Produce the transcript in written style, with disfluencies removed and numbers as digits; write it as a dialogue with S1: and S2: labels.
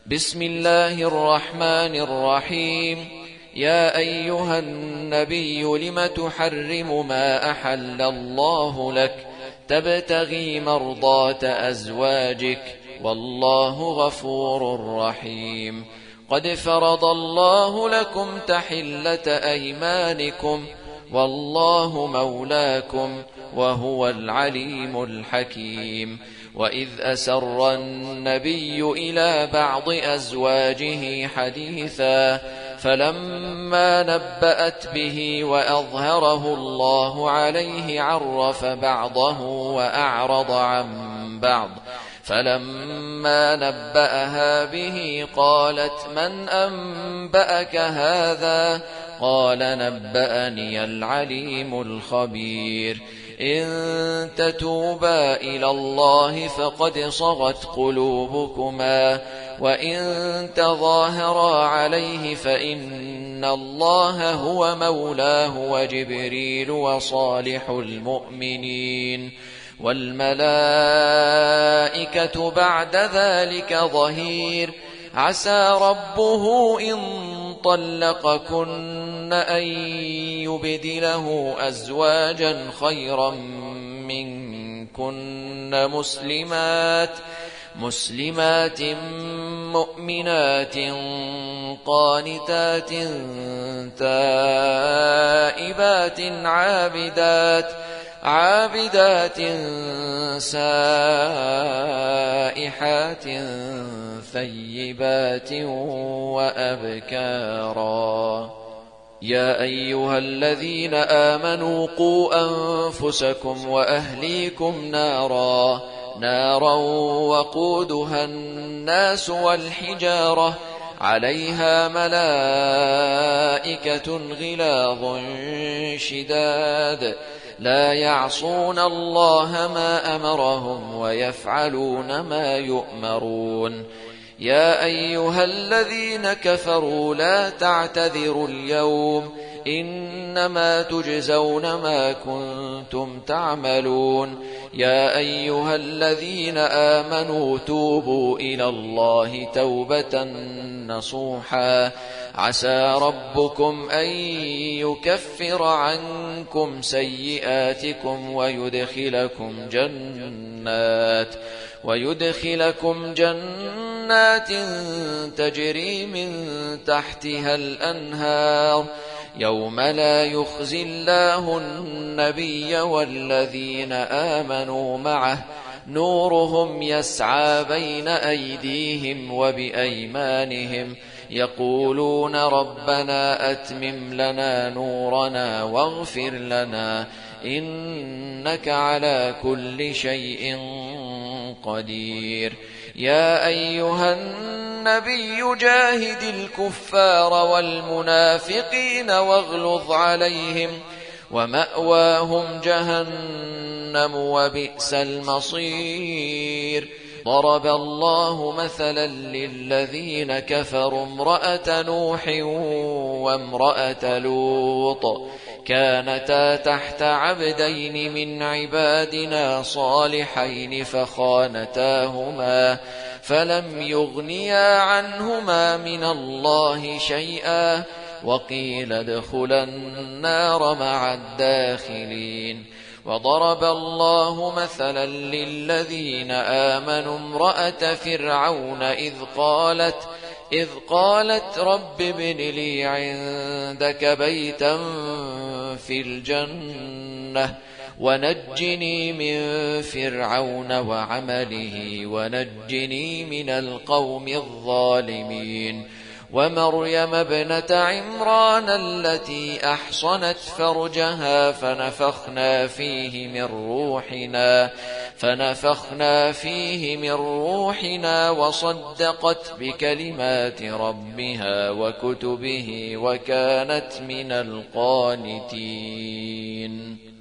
S1: بسم الله الرحمن الرحيم. يا أيها النبي لم تحرم ما أحل الله لك تبتغي مرضات أزواجك والله غفور رحيم. قد فرض الله لكم تحلة أيمانكم والله مولاكم وهو العليم الحكيم. وإذ أسر النبي إلى بعض أزواجه حديثا فلما نبأت به وأظهره الله عليه عرف بعضه وأعرض عن بعض. فلما نبأها به قالت من أنبأك هذا؟ قال نبأني العليم الخبير. إن تتوبا إلى الله فقد صغت قلوبكما وإن تظاهرا عليه فإن الله هو مولاه وجبريل وصالح المؤمنين والملائكة بعد ذلك ظهير. عسى ربه إن طلقكن أن يبدله أزواجا خيرا منكن مسلمات مؤمنات قانتات تائبات عابدات سائحات ثيبات وأبكارا. يا أيها الذين آمنوا قوا أنفسكم وأهليكم نارا وقودها الناس والحجارة عليها ملائكة غلاظ شداد لا يعصون الله ما أمرهم ويفعلون ما يؤمرون. يا أيها الذين كفروا لا تعتذروا اليوم إنما تجزون ما كنتم تعملون. يا أيها الذين آمنوا توبوا إلى الله توبة نصوحا عسى ربكم أن يكفر عنكم سيئاتكم ويدخلكم جنات تجري من تحتها الأنهار يوم لا يخزي الله النبي والذين آمنوا معه نورهم يسعى بين أيديهم وبأيمانهم يقولون ربنا أتمم لنا نورنا واغفر لنا إنك على كل شيء قدير. يا أيها النبي جاهد الكفار والمنافقين واغلظ عليهم ومأواهم جهنم وبئس المصير. ضرب الله مثلا للذين كفروا امرأة نوح وامرأة لوط كانتا تحت عبدين من عبادنا صالحين فخانتاهما فلم يغنيا عنهما من الله شيئا وقيل ادخلا النار مع الداخلين. وضرب الله مثلا للذين آمنوا امرأة فرعون إذ قالت رب ابن لي عندك بيتا في الجنة ونجني من فرعون وعمله ونجني من القوم الظالمين. ومريم ابنة عمران التي أحصنت فرجها فنفخنا فيه من روحنا وصدقت بكلمات ربها وكتبه وكانت من القانتين.